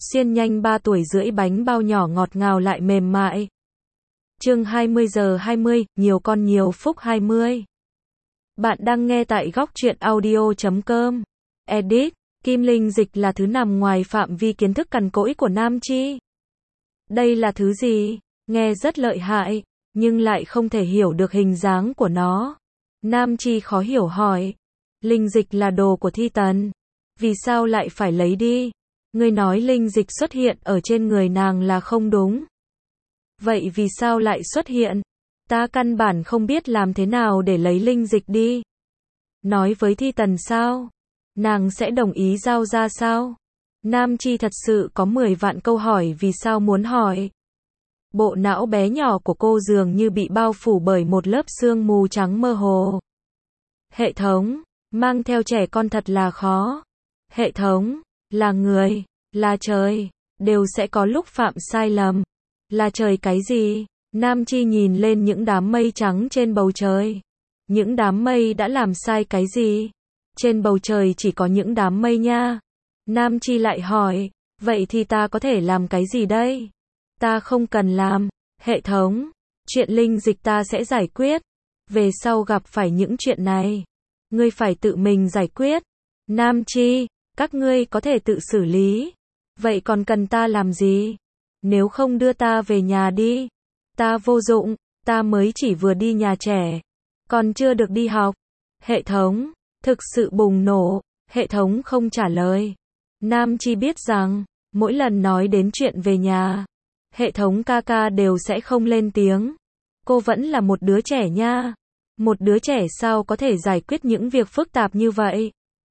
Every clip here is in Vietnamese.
xiên nhanh 3 tuổi rưỡi bánh bao nhỏ ngọt ngào lại mềm mại. Chương 20:20, nhiều con nhiều phúc 20. Bạn đang nghe tại góc truyện audio.com. Edit, Kim Linh dịch là thứ nằm ngoài phạm vi kiến thức cằn cỗi của Nam Chi. Đây là thứ gì? Nghe rất lợi hại, nhưng lại không thể hiểu được hình dáng của nó. Nam Chi khó hiểu hỏi. Linh dịch là đồ của Thi Tần. Vì sao lại phải lấy đi? Ngươi nói linh dịch xuất hiện ở trên người nàng là không đúng. Vậy vì sao lại xuất hiện? Ta căn bản không biết làm thế nào để lấy linh dịch đi. Nói với Thi Tần sao? Nàng sẽ đồng ý giao ra sao? Nam Chi thật sự có 10 vạn câu hỏi vì sao muốn hỏi. Bộ não bé nhỏ của cô dường như bị bao phủ bởi một lớp sương mù trắng mơ hồ. Hệ thống, mang theo trẻ con thật là khó. Hệ thống, là người, là trời, đều sẽ có lúc phạm sai lầm. Là trời cái gì? Nam Chi nhìn lên những đám mây trắng trên bầu trời. Những đám mây đã làm sai cái gì? Trên bầu trời chỉ có những đám mây nha. Nam Chi lại hỏi, vậy thì ta có thể làm cái gì đây? Ta không cần làm. Hệ thống, chuyện linh dịch ta sẽ giải quyết. Về sau gặp phải những chuyện này, ngươi phải tự mình giải quyết. Nam Chi, các ngươi có thể tự xử lý. Vậy còn cần ta làm gì? Nếu không đưa ta về nhà đi. Ta vô dụng, ta mới chỉ vừa đi nhà trẻ, còn chưa được đi học. Hệ thống, thực sự bùng nổ, hệ thống không trả lời. Nam Chi biết rằng, mỗi lần nói đến chuyện về nhà, hệ thống ca ca đều sẽ không lên tiếng. Cô vẫn là một đứa trẻ nha. Một đứa trẻ sao có thể giải quyết những việc phức tạp như vậy?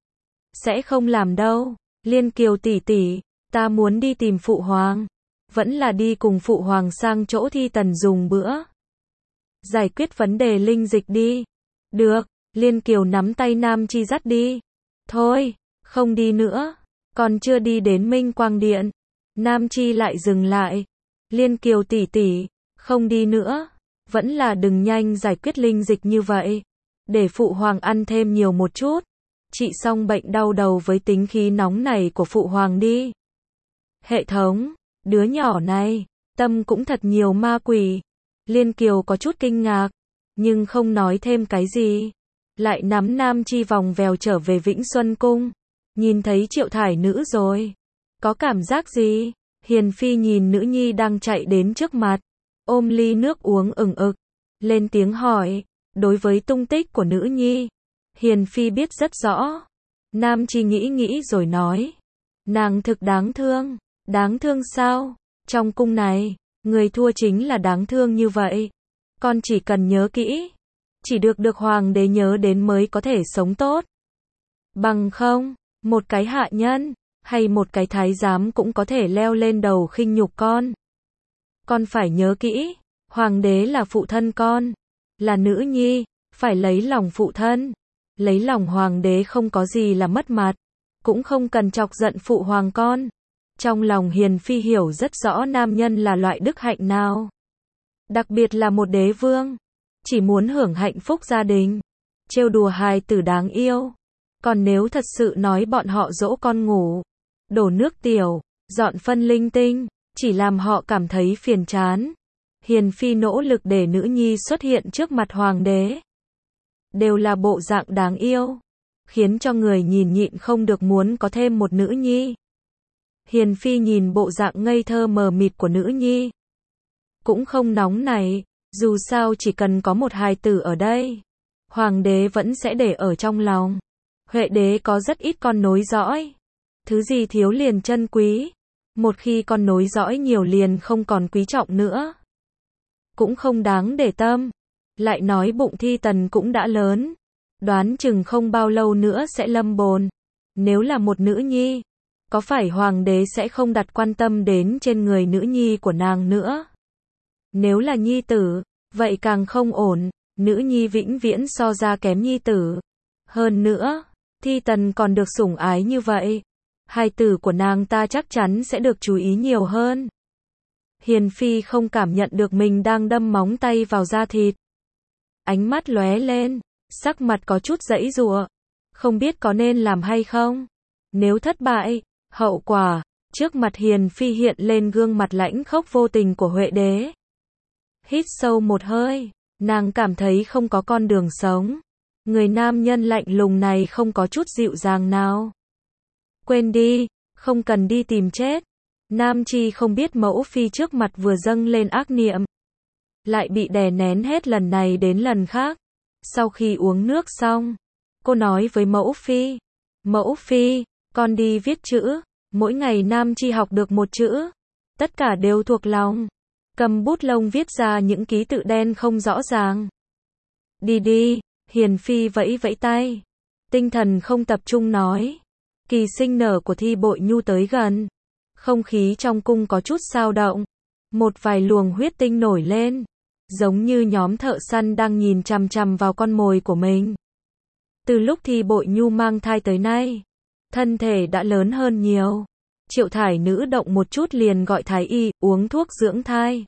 Sẽ không làm đâu. Liên Kiều tỷ tỷ, ta muốn đi tìm Phụ Hoàng. Vẫn là đi cùng Phụ Hoàng sang chỗ Thi Tần dùng bữa. Giải quyết vấn đề linh dịch đi. Được, Liên Kiều nắm tay Nam Chi dắt đi. Thôi, không đi nữa. Còn chưa đi đến Minh Quang Điện. Nam Chi lại dừng lại. Liên Kiều tỷ tỷ, không đi nữa. Vẫn là đừng nhanh giải quyết linh dịch như vậy. Để Phụ Hoàng ăn thêm nhiều một chút. Trị xong bệnh đau đầu với tính khí nóng này của Phụ Hoàng đi. Hệ thống, đứa nhỏ này, tâm cũng thật nhiều ma quỷ. Liên Kiều có chút kinh ngạc, nhưng không nói thêm cái gì. Lại nắm Nam Chi vòng vèo trở về Vĩnh Xuân Cung. Nhìn thấy Triệu Thải Nữ rồi. Có cảm giác gì? Hiền Phi nhìn nữ nhi đang chạy đến trước mặt. Ôm ly nước uống ừng ực. Lên tiếng hỏi. Đối với tung tích của nữ nhi, Hiền Phi biết rất rõ. Nam Chi nghĩ rồi nói. Nàng thực đáng thương. Đáng thương sao? Trong cung này, người thua chính là đáng thương như vậy. Con chỉ cần nhớ kỹ. Chỉ được Hoàng đế nhớ đến mới có thể sống tốt. Bằng không, một cái hạ nhân, hay một cái thái giám cũng có thể leo lên đầu khinh nhục con. Con phải nhớ kỹ. Hoàng đế là phụ thân con. Là nữ nhi, phải lấy lòng phụ thân. Lấy lòng Hoàng đế không có gì là mất mặt. Cũng không cần chọc giận Phụ Hoàng con. Trong lòng Hiền Phi hiểu rất rõ nam nhân là loại đức hạnh nào. Đặc biệt là một đế vương. Chỉ muốn hưởng hạnh phúc gia đình. Trêu đùa hài tử đáng yêu. Còn nếu thật sự nói bọn họ dỗ con ngủ, đổ nước tiểu, dọn phân linh tinh, chỉ làm họ cảm thấy phiền chán. Hiền Phi nỗ lực để nữ nhi xuất hiện trước mặt Hoàng đế. Đều là bộ dạng đáng yêu. Khiến cho người nhìn nhịn không được muốn có thêm một nữ nhi. Hiền Phi nhìn bộ dạng ngây thơ mờ mịt của nữ nhi. Cũng không nóng này, dù sao chỉ cần có một hài tử ở đây. Hoàng đế vẫn sẽ để ở trong lòng. Huệ đế có rất ít con nối dõi. Thứ gì thiếu liền chân quý. Một khi con nối dõi nhiều liền không còn quý trọng nữa. Cũng không đáng để tâm. Lại nói bụng Thi Tần cũng đã lớn. Đoán chừng không bao lâu nữa sẽ lâm bồn. Nếu là một nữ nhi, có phải Hoàng đế sẽ không đặt quan tâm đến trên người nữ nhi của nàng nữa? Nếu là nhi tử, vậy càng không ổn. Nữ nhi vĩnh viễn so ra kém nhi tử. Hơn nữa, Thi Tần còn được sủng ái như vậy. Hài tử của nàng ta chắc chắn sẽ được chú ý nhiều hơn. Hiền Phi không cảm nhận được mình đang đâm móng tay vào da thịt. Ánh mắt lóe lên, sắc mặt có chút giãy giụa. Không biết có nên làm hay không? Nếu thất bại, hậu quả Trước mặt Hiền Phi hiện lên gương mặt lãnh khốc vô tình của Huệ Đế. Hít sâu một hơi, nàng cảm thấy không có con đường sống. Người nam nhân lạnh lùng này không có chút dịu dàng nào. Quên đi, không cần đi tìm chết. Nam Chi không biết mẫu phi trước mặt vừa dâng lên ác niệm, lại bị đè nén hết lần này đến lần khác. Sau khi uống nước xong, cô nói với mẫu phi, con đi viết chữ. Mỗi ngày Nam Chi học được một chữ, tất cả đều thuộc lòng. Cầm bút lông viết ra những ký tự đen không rõ ràng. Đi đi, Hiền Phi vẫy vẫy tay. Tinh thần không tập trung nói. Kỳ sinh nở của Thi Bội Nhu tới gần. Không khí trong cung có chút xao động. Một vài luồng huyết tinh nổi lên. Giống như nhóm thợ săn đang nhìn chằm chằm vào con mồi của mình. Từ lúc Thi Bội Nhu mang thai tới nay, thân thể đã lớn hơn nhiều. Triệu Thải Nữ động một chút liền gọi Thái Y, uống thuốc dưỡng thai.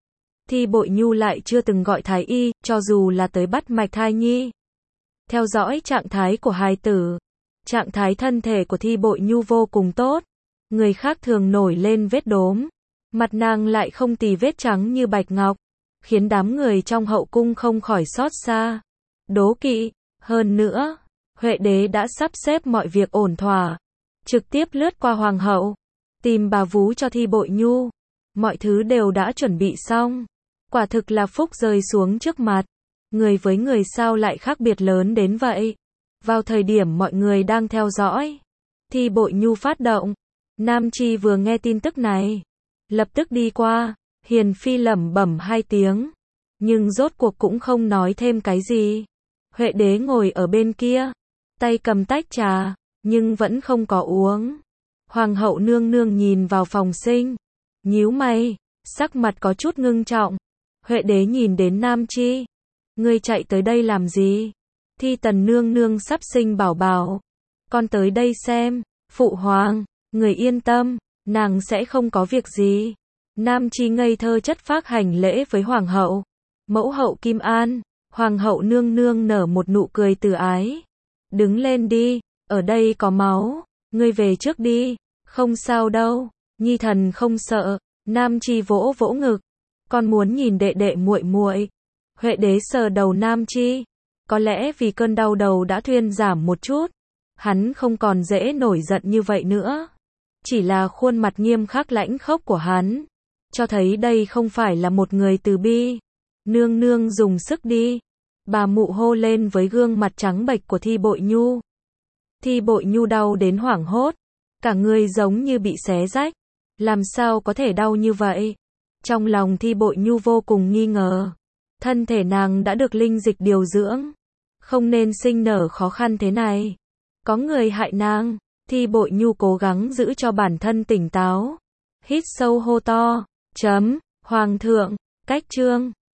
Thi Bội Nhu lại chưa từng gọi Thái Y, cho dù là tới bắt mạch thai nhi. Theo dõi trạng thái của hài tử. Trạng thái thân thể của Thi Bội Nhu vô cùng tốt. Người khác thường nổi lên vết đốm. Mặt nàng lại không tì vết trắng như bạch ngọc. Khiến đám người trong hậu cung không khỏi xót xa. Đố kỵ. Hơn nữa, Huệ Đế đã sắp xếp mọi việc ổn thỏa. Trực tiếp lướt qua hoàng hậu. Tìm bà vú cho Thi Bội Nhu. Mọi thứ đều đã chuẩn bị xong. Quả thực là phúc rơi xuống trước mặt. Người với người sao lại khác biệt lớn đến vậy. Vào thời điểm mọi người đang theo dõi, Thi Bội Nhu phát động. Nam Chi vừa nghe tin tức này, lập tức đi qua. Hiền Phi lẩm bẩm 2 tiếng, nhưng rốt cuộc cũng không nói thêm cái gì. Huệ Đế ngồi ở bên kia, tay cầm tách trà, nhưng vẫn không có uống. Hoàng hậu nương nương nhìn vào phòng sinh, nhíu mày, sắc mặt có chút ngưng trọng. Huệ Đế nhìn đến Nam Chi. Ngươi chạy tới đây làm gì? Thi Tần nương nương sắp sinh bảo bảo. Con tới đây xem. Phụ hoàng, người yên tâm, nàng sẽ không có việc gì. Nam Chi ngây thơ chất phác hành lễ với hoàng hậu. Mẫu hậu Kim An. Hoàng hậu nương nương nở một nụ cười từ ái. Đứng lên đi, ở đây có máu. Ngươi về trước đi. Không sao đâu, nhi thần không sợ. Nam Chi vỗ vỗ ngực. Con muốn nhìn đệ đệ muội muội. Huệ Đế sờ đầu Nam Chi. Có lẽ vì cơn đau đầu đã thuyên giảm một chút, hắn không còn dễ nổi giận như vậy nữa. Chỉ là khuôn mặt nghiêm khắc lãnh khốc của hắn, cho thấy đây không phải là một người từ bi. Nương nương dùng sức đi. Bà mụ hô lên với gương mặt trắng bệch của Thi Bội Nhu. Thi Bội Nhu đau đến hoảng hốt. Cả người giống như bị xé rách. Làm sao có thể đau như vậy? Trong lòng Thi Bội Nhu vô cùng nghi ngờ. Thân thể nàng đã được linh dịch điều dưỡng. Không nên sinh nở khó khăn thế này. Có người hại nàng. Thi Bội Nhu cố gắng giữ cho bản thân tỉnh táo. Hít sâu hô to. Hoàng thượng, cách chương.